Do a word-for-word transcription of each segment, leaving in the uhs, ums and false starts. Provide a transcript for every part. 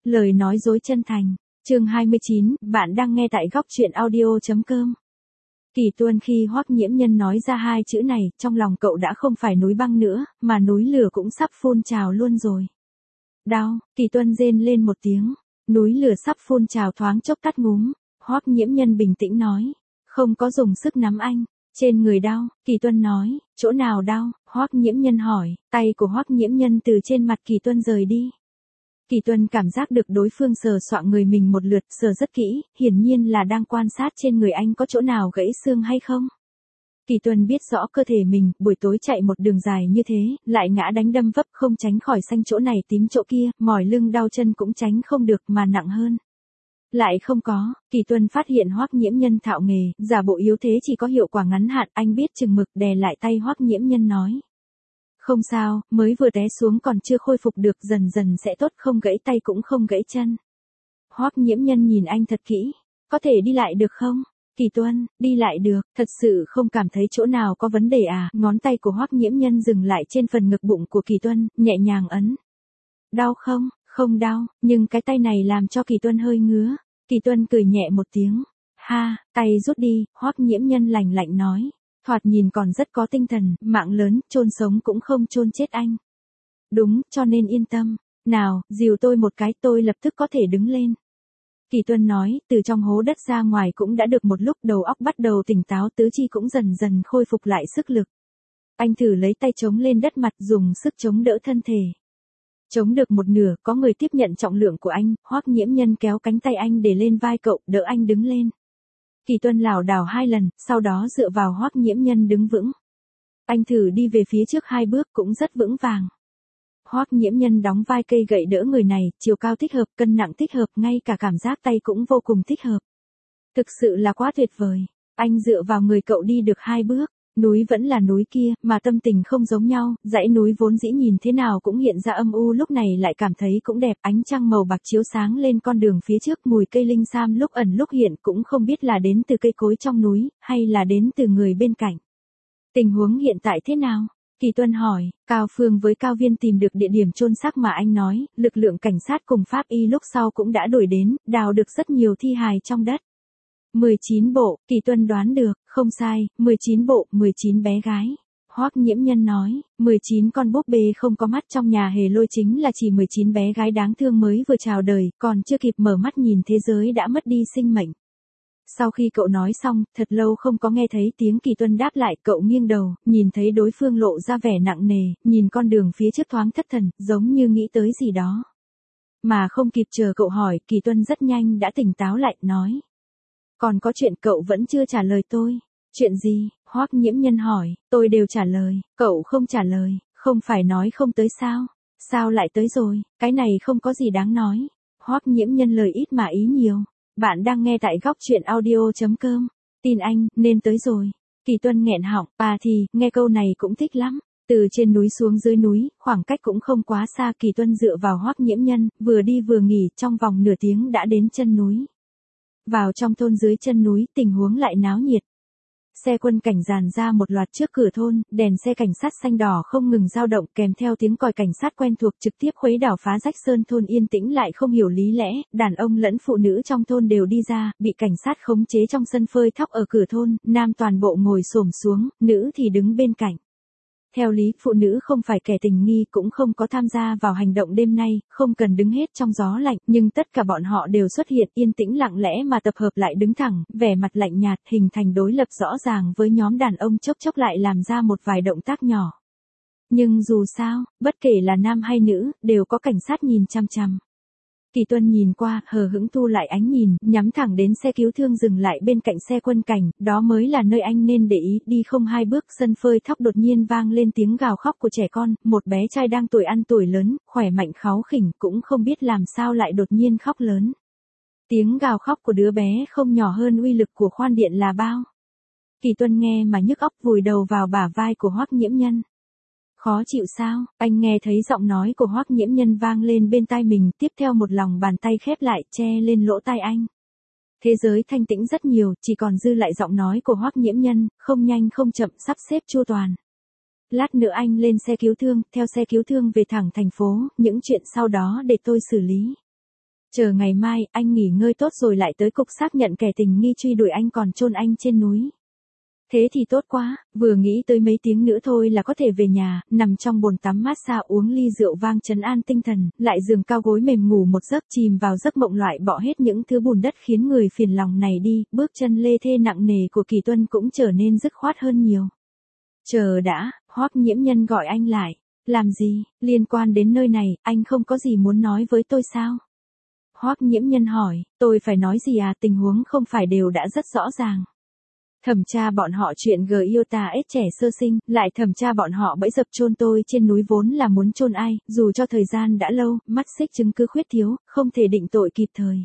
Lời nói dối chân thành. Chương hai mươi chín, bạn đang nghe tại góc truyện audio chấm com. Kỳ Tuân khi Hoắc Nhiễm Nhân nói ra hai chữ này, trong lòng cậu đã không phải núi băng nữa, mà núi lửa cũng sắp phun trào luôn rồi. Đau, Kỳ Tuân rên lên một tiếng, núi lửa sắp phun trào thoáng chốc tắt ngúm. Hoắc Nhiễm Nhân bình tĩnh nói, không có dùng sức nắm anh. Trên người đau, Kỳ Tuân nói, chỗ nào đau? Hoắc Nhiễm Nhân hỏi. Tay của Hoắc Nhiễm Nhân từ trên mặt Kỳ Tuân rời đi. Kỳ Tuân cảm giác được đối phương sờ soạng người mình một lượt, sờ rất kỹ, hiển nhiên là đang quan sát trên người anh có chỗ nào gãy xương hay không. Kỳ Tuân biết rõ cơ thể mình, buổi tối chạy một đường dài như thế, lại ngã đánh đâm vấp không tránh khỏi xanh chỗ này tím chỗ kia, mỏi lưng đau chân cũng tránh không được mà nặng hơn. Lại không có, Kỳ Tuân phát hiện Hoắc Nhiễm Nhân thạo nghề, giả bộ yếu thế chỉ có hiệu quả ngắn hạn, anh biết chừng mực đè lại tay Hoắc Nhiễm Nhân nói. Không sao, mới vừa té xuống còn chưa khôi phục được, dần dần sẽ tốt, không gãy tay cũng không gãy chân. Hoắc Nhiễm Nhân nhìn anh thật kỹ, có thể đi lại được không? Kỳ Tuân, đi lại được, thật sự không cảm thấy chỗ nào có vấn đề à? Ngón tay của Hoắc Nhiễm Nhân dừng lại trên phần ngực bụng của Kỳ Tuân, nhẹ nhàng ấn. Đau không? Không đau, nhưng cái tay này làm cho Kỳ Tuân hơi ngứa. Kỳ Tuân cười nhẹ một tiếng. Ha, tay rút đi, Hoắc Nhiễm Nhân lạnh lạnh nói. Thoạt nhìn còn rất có tinh thần, mạng lớn, chôn sống cũng không chôn chết anh. Đúng, cho nên yên tâm. Nào, dìu tôi một cái, tôi lập tức có thể đứng lên. Kỳ Tuân nói, từ trong hố đất ra ngoài cũng đã được một lúc, đầu óc bắt đầu tỉnh táo, tứ chi cũng dần dần khôi phục lại sức lực. Anh thử lấy tay chống lên đất mặt, dùng sức chống đỡ thân thể. Chống được một nửa, có người tiếp nhận trọng lượng của anh, Hoắc Nhiễm Nhân kéo cánh tay anh để lên vai cậu, đỡ anh đứng lên. Kỳ Tuân lảo đảo hai lần, sau đó dựa vào Hoắc Nhiễm Nhân đứng vững. Anh thử đi về phía trước hai bước cũng rất vững vàng. Hoắc Nhiễm Nhân đóng vai cây gậy đỡ người này, chiều cao thích hợp, cân nặng thích hợp, ngay cả cảm giác tay cũng vô cùng thích hợp. Thực sự là quá tuyệt vời. Anh dựa vào người cậu đi được hai bước. Núi vẫn là núi kia, mà tâm tình không giống nhau, dãy núi vốn dĩ nhìn thế nào cũng hiện ra âm u, lúc này lại cảm thấy cũng đẹp, ánh trăng màu bạc chiếu sáng lên con đường phía trước, mùi cây linh sam lúc ẩn lúc hiện, cũng không biết là đến từ cây cối trong núi, hay là đến từ người bên cạnh. Tình huống hiện tại thế nào? Kỳ Tuân hỏi. Cao Phương với Cao Viên tìm được địa điểm chôn xác mà anh nói, lực lượng cảnh sát cùng pháp y lúc sau cũng đã đuổi đến, đào được rất nhiều thi hài trong đất. mười chín bộ, Kỳ Tuân đoán được, không sai, mười chín bộ, mười chín bé gái. Hoắc Nhiễm Nhân nói, mười chín con búp bê không có mắt trong nhà hề lôi chính là chỉ mười chín bé gái đáng thương mới vừa chào đời, còn chưa kịp mở mắt nhìn thế giới đã mất đi sinh mệnh. Sau khi cậu nói xong, thật lâu không có nghe thấy tiếng Kỳ Tuân đáp lại, cậu nghiêng đầu, nhìn thấy đối phương lộ ra vẻ nặng nề, nhìn con đường phía trước thoáng thất thần, giống như nghĩ tới gì đó. Mà không kịp chờ cậu hỏi, Kỳ Tuân rất nhanh đã tỉnh táo lại, nói. Còn có chuyện cậu vẫn chưa trả lời tôi. Chuyện gì? Hoắc Nhiễm Nhân hỏi. Tôi đều trả lời. Cậu không trả lời, không phải nói không tới sao? Sao lại tới rồi? Cái này không có gì đáng nói. Hoắc Nhiễm Nhân lời ít mà ý nhiều. Bạn đang nghe tại góc truyện audio chấm com. Tin anh, nên tới rồi. Kỳ Tuân nghẹn họng. À thì, nghe câu này cũng thích lắm. Từ trên núi xuống dưới núi, khoảng cách cũng không quá xa. Kỳ Tuân dựa vào Hoắc Nhiễm Nhân, vừa đi vừa nghỉ, trong vòng nửa tiếng đã đến chân núi. Vào trong thôn dưới chân núi, tình huống lại náo nhiệt. Xe quân cảnh dàn ra một loạt trước cửa thôn, đèn xe cảnh sát xanh đỏ không ngừng dao động, kèm theo tiếng còi cảnh sát quen thuộc trực tiếp khuấy đảo phá rách sơn thôn yên tĩnh lại không hiểu lý lẽ, đàn ông lẫn phụ nữ trong thôn đều đi ra, bị cảnh sát khống chế trong sân phơi thóc ở cửa thôn, nam toàn bộ ngồi xổm xuống, nữ thì đứng bên cạnh. Theo lý, phụ nữ không phải kẻ tình nghi, cũng không có tham gia vào hành động đêm nay, không cần đứng hết trong gió lạnh, nhưng tất cả bọn họ đều xuất hiện yên tĩnh lặng lẽ mà tập hợp lại đứng thẳng, vẻ mặt lạnh nhạt, hình thành đối lập rõ ràng với nhóm đàn ông chốc chốc lại làm ra một vài động tác nhỏ. Nhưng dù sao, bất kể là nam hay nữ, đều có cảnh sát nhìn chằm chằm. Kỳ Tuân nhìn qua, hờ hững thu lại ánh nhìn, nhắm thẳng đến xe cứu thương dừng lại bên cạnh xe quân cảnh, đó mới là nơi anh nên để ý, đi không hai bước, sân phơi thóc đột nhiên vang lên tiếng gào khóc của trẻ con, một bé trai đang tuổi ăn tuổi lớn, khỏe mạnh kháu khỉnh, cũng không biết làm sao lại đột nhiên khóc lớn. Tiếng gào khóc của đứa bé không nhỏ hơn uy lực của khoan điện là bao. Kỳ Tuân nghe mà nhức óc, vùi đầu vào bả vai của Hoắc Nhiễm Nhân. Khó chịu sao? Anh nghe thấy giọng nói của Hoắc Nhiễm Nhân vang lên bên tai mình, tiếp theo một lòng bàn tay khép lại, che lên lỗ tai anh. Thế giới thanh tĩnh rất nhiều, chỉ còn dư lại giọng nói của Hoắc Nhiễm Nhân, không nhanh không chậm, sắp xếp chu toàn. Lát nữa anh lên xe cứu thương, theo xe cứu thương về thẳng thành phố, những chuyện sau đó để tôi xử lý. Chờ ngày mai, anh nghỉ ngơi tốt rồi lại tới cục xác nhận kẻ tình nghi truy đuổi anh còn chôn anh trên núi. Thế thì tốt quá, vừa nghĩ tới mấy tiếng nữa thôi là có thể về nhà, nằm trong bồn tắm massage uống ly rượu vang trấn an tinh thần, lại giường cao gối mềm ngủ một giấc chìm vào giấc mộng loại bỏ hết những thứ bùn đất khiến người phiền lòng này đi, bước chân lê thê nặng nề của Kỳ Tuân cũng trở nên dứt khoát hơn nhiều. Chờ đã, Hoắc Nhiễm Nhân gọi anh lại. Làm gì, liên quan đến nơi này, anh không có gì muốn nói với tôi sao? Hoắc Nhiễm Nhân hỏi, tôi phải nói gì à, tình huống không phải đều đã rất rõ ràng. Thẩm tra bọn họ chuyện G I O T A S trẻ sơ sinh, lại thẩm tra bọn họ bẫy dập chôn tôi trên núi vốn là muốn chôn ai, dù cho thời gian đã lâu, mắt xích chứng cứ khuyết thiếu, không thể định tội kịp thời.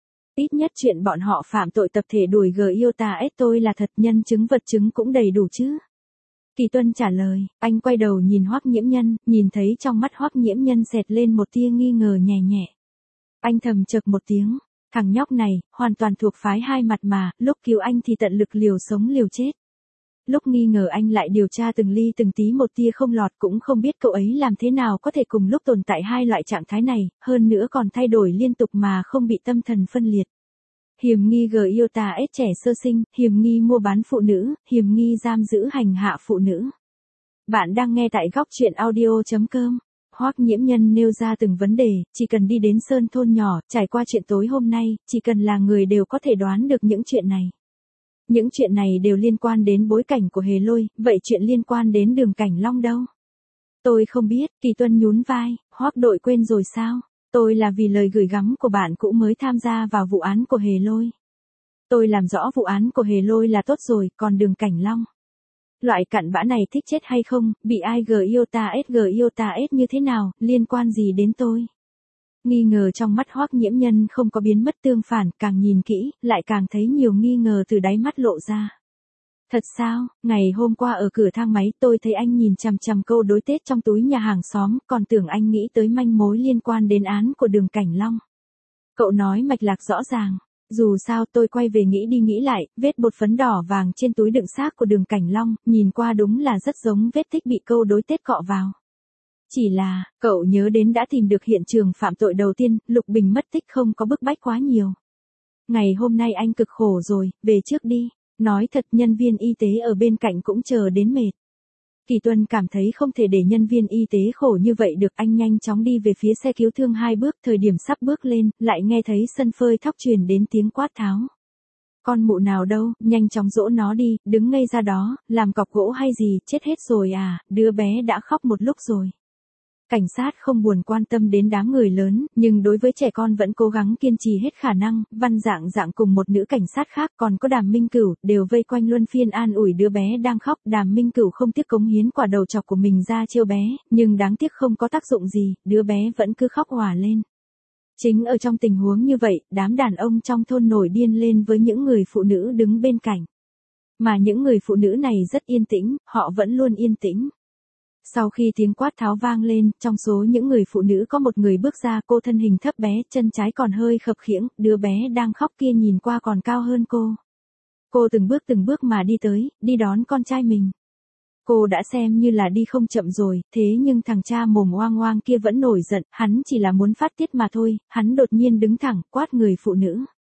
Ít nhất chuyện bọn họ phạm tội tập thể đuổi G I O T A S tôi là thật, nhân chứng vật chứng cũng đầy đủ chứ. Kỳ Tuân trả lời, anh quay đầu nhìn Hoắc Nhiễm Nhân, nhìn thấy trong mắt Hoắc Nhiễm Nhân xẹt lên một tia nghi ngờ nhẹ nhẹ. Anh thầm chợt một tiếng, thằng nhóc này, hoàn toàn thuộc phái hai mặt mà, lúc cứu anh thì tận lực liều sống liều chết. Lúc nghi ngờ anh lại điều tra từng ly từng tí một tia không lọt, cũng không biết cậu ấy làm thế nào có thể cùng lúc tồn tại hai loại trạng thái này, hơn nữa còn thay đổi liên tục mà không bị tâm thần phân liệt. Hiểm nghi G I O T A S trẻ sơ sinh, hiểm nghi mua bán phụ nữ, hiểm nghi giam giữ hành hạ phụ nữ. Bạn đang nghe tại góc truyện audio chấm com. Hoắc Nhiễm Nhân nêu ra từng vấn đề, chỉ cần đi đến sơn thôn nhỏ, trải qua chuyện tối hôm nay, chỉ cần là người đều có thể đoán được những chuyện này. Những chuyện này đều liên quan đến bối cảnh của Hề Lôi, vậy chuyện liên quan đến Đường Cảnh Long đâu? Tôi không biết, Kỳ Tuân nhún vai, Hoắc đội quên rồi sao? Tôi là vì lời gửi gắm của bạn cũ mới tham gia vào vụ án của Hề Lôi. Tôi làm rõ vụ án của Hề Lôi là tốt rồi, còn Đường Cảnh Long. Loại cặn bã này thích chết hay không, bị ai G I O T A S G I O T A S như thế nào, liên quan gì đến tôi? Nghi ngờ trong mắt Hoắc Nhiễm Nhân không có biến mất, tương phản, càng nhìn kỹ, lại càng thấy nhiều nghi ngờ từ đáy mắt lộ ra. Thật sao, ngày hôm qua ở cửa thang máy tôi thấy anh nhìn chằm chằm câu đối Tết trong túi nhà hàng xóm, còn tưởng anh nghĩ tới manh mối liên quan đến án của Đường Cảnh Long. Cậu nói mạch lạc rõ ràng. Dù sao tôi quay về nghĩ đi nghĩ lại, vết bột phấn đỏ vàng trên túi đựng xác của Đường Cảnh Long, nhìn qua đúng là rất giống vết tích bị câu đối Tết cọ vào. Chỉ là, cậu nhớ đến đã tìm được hiện trường phạm tội đầu tiên, Lục Bình mất tích không có bức bách quá nhiều. Ngày hôm nay anh cực khổ rồi, về trước đi. Nói thật, nhân viên y tế ở bên cạnh cũng chờ đến mệt. Kỳ Tuân cảm thấy không thể để nhân viên y tế khổ như vậy được, anh nhanh chóng đi về phía xe cứu thương hai bước, thời điểm sắp bước lên, lại nghe thấy sân phơi thóc truyền đến tiếng quát tháo. Con mụ nào đâu, nhanh chóng dỗ nó đi, đứng ngây ra đó, làm cọc gỗ hay gì, chết hết rồi à, đứa bé đã khóc một lúc rồi. Cảnh sát không buồn quan tâm đến đám người lớn, nhưng đối với trẻ con vẫn cố gắng kiên trì hết khả năng. Văn Dạng Dạng cùng một nữ cảnh sát khác còn có Đàm Minh Cửu, đều vây quanh luân phiên an ủi đứa bé đang khóc. Đàm Minh Cửu không tiếc cống hiến quả đầu chọc của mình ra trêu bé, nhưng đáng tiếc không có tác dụng gì, đứa bé vẫn cứ khóc òa lên. Chính ở trong tình huống như vậy, đám đàn ông trong thôn nổi điên lên với những người phụ nữ đứng bên cạnh. Mà những người phụ nữ này rất yên tĩnh, họ vẫn luôn yên tĩnh. Sau khi tiếng quát tháo vang lên, trong số những người phụ nữ có một người bước ra, cô thân hình thấp bé, chân trái còn hơi khập khiễng, đứa bé đang khóc kia nhìn qua còn cao hơn cô. Cô từng bước từng bước mà đi tới, đi đón con trai mình. Cô đã xem như là đi không chậm rồi, thế nhưng thằng cha mồm oang oang kia vẫn nổi giận, hắn chỉ là muốn phát tiết mà thôi, hắn đột nhiên đứng thẳng, quát người phụ nữ.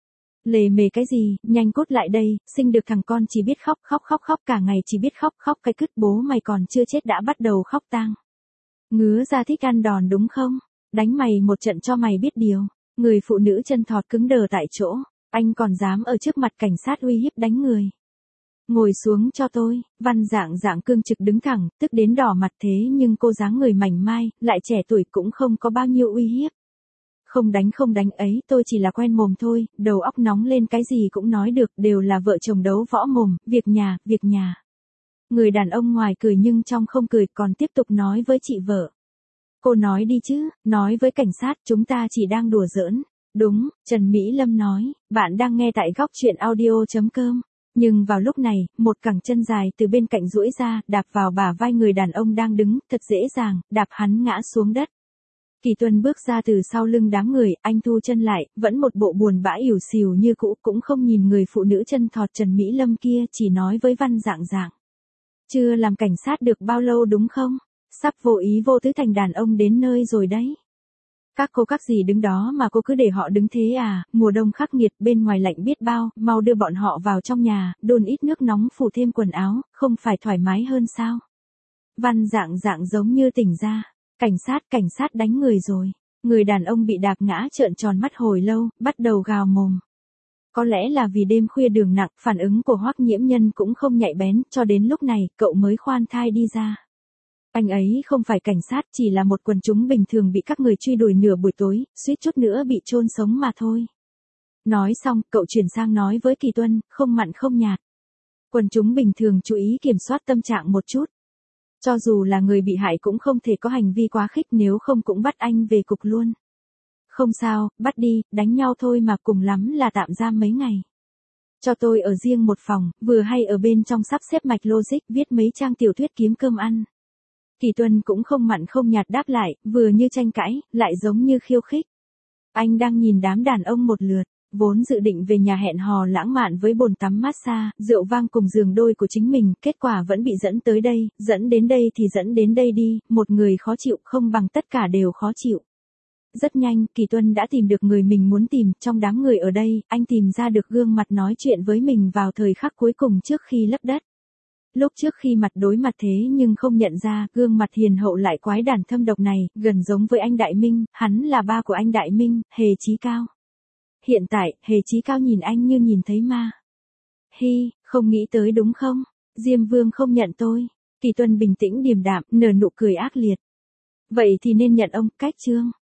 Lề mề cái gì, nhanh cút lại đây, sinh được thằng con chỉ biết khóc khóc khóc khóc cả ngày chỉ biết khóc khóc cái cứt, bố mày còn chưa chết đã bắt đầu khóc tang. Ngứa ra thích ăn đòn đúng không? Đánh mày một trận cho mày biết điều. Người phụ nữ chân thọt cứng đờ tại chỗ, anh còn dám ở trước mặt cảnh sát uy hiếp đánh người. Ngồi xuống cho tôi, Văn Dạng Dạng cương trực đứng thẳng, tức đến đỏ mặt, thế nhưng cô dáng người mảnh mai, lại trẻ tuổi cũng không có bao nhiêu uy hiếp. Không đánh không đánh ấy, tôi chỉ là quen mồm thôi, đầu óc nóng lên cái gì cũng nói được, đều là vợ chồng đấu võ mồm, việc nhà, việc nhà. Người đàn ông ngoài cười nhưng trong không cười, còn tiếp tục nói với chị vợ. Cô nói đi chứ, nói với cảnh sát, chúng ta chỉ đang đùa giỡn. Đúng, Trần Mỹ Lâm nói, bạn đang nghe tại góc truyện audio chấm com. Nhưng vào lúc này, một cẳng chân dài từ bên cạnh duỗi ra, đạp vào bả vai người đàn ông đang đứng, thật dễ dàng, đạp hắn ngã xuống đất. Kỳ Tuân bước ra từ sau lưng đám người, anh thu chân lại, vẫn một bộ buồn bã ỉu xìu như cũ, cũng không nhìn người phụ nữ chân thọt Trần Mỹ Lâm kia, chỉ nói với Văn Dạng Dạng. Chưa làm cảnh sát được bao lâu đúng không? Sắp vô ý vô tứ thành đàn ông đến nơi rồi đấy. Các cô các dì đứng đó mà cô cứ để họ đứng thế à, mùa đông khắc nghiệt bên ngoài lạnh biết bao, mau đưa bọn họ vào trong nhà, đun ít nước nóng phủ thêm quần áo, không phải thoải mái hơn sao? Văn Dạng Dạng giống như tỉnh ra. Cảnh sát, cảnh sát đánh người rồi. Người đàn ông bị đạp ngã trợn tròn mắt hồi lâu, bắt đầu gào mồm. Có lẽ là vì đêm khuya đường nặng, phản ứng của Hoắc Nhiễm Nhân cũng không nhạy bén, cho đến lúc này, cậu mới khoan thai đi ra. Anh ấy không phải cảnh sát, chỉ là một quần chúng bình thường bị các người truy đuổi nửa buổi tối, suýt chút nữa bị chôn sống mà thôi. Nói xong, cậu chuyển sang nói với Kỳ Tuân, không mặn không nhạt. Quần chúng bình thường chú ý kiểm soát tâm trạng một chút. Cho dù là người bị hại cũng không thể có hành vi quá khích, nếu không cũng bắt anh về cục luôn. Không sao, bắt đi, đánh nhau thôi mà, cùng lắm là tạm giam mấy ngày. Cho tôi ở riêng một phòng, vừa hay ở bên trong sắp xếp mạch logic, viết mấy trang tiểu thuyết kiếm cơm ăn. Kỳ Tuân cũng không mặn không nhạt đáp lại, vừa như tranh cãi, lại giống như khiêu khích. Anh đang nhìn đám đàn ông một lượt, vốn dự định về nhà hẹn hò lãng mạn với bồn tắm massage, rượu vang cùng giường đôi của chính mình, kết quả vẫn bị dẫn tới đây, dẫn đến đây thì dẫn đến đây đi, một người khó chịu không bằng tất cả đều khó chịu. Rất nhanh, Kỳ Tuân đã tìm được người mình muốn tìm, trong đám người ở đây, anh tìm ra được gương mặt nói chuyện với mình vào thời khắc cuối cùng trước khi lấp đất. Lúc trước khi mặt đối mặt thế nhưng không nhận ra, gương mặt hiền hậu lại quái đản thâm độc này, gần giống với anh Đại Minh, hắn là ba của anh Đại Minh, Hề Chí Cao. Hiện tại, Hề Chí Cao nhìn anh như nhìn thấy ma. Hi, không nghĩ tới đúng không? Diêm Vương không nhận tôi. Kỳ Tuân bình tĩnh điềm đạm, nở nụ cười ác liệt. Vậy thì nên nhận ông, cách Trương.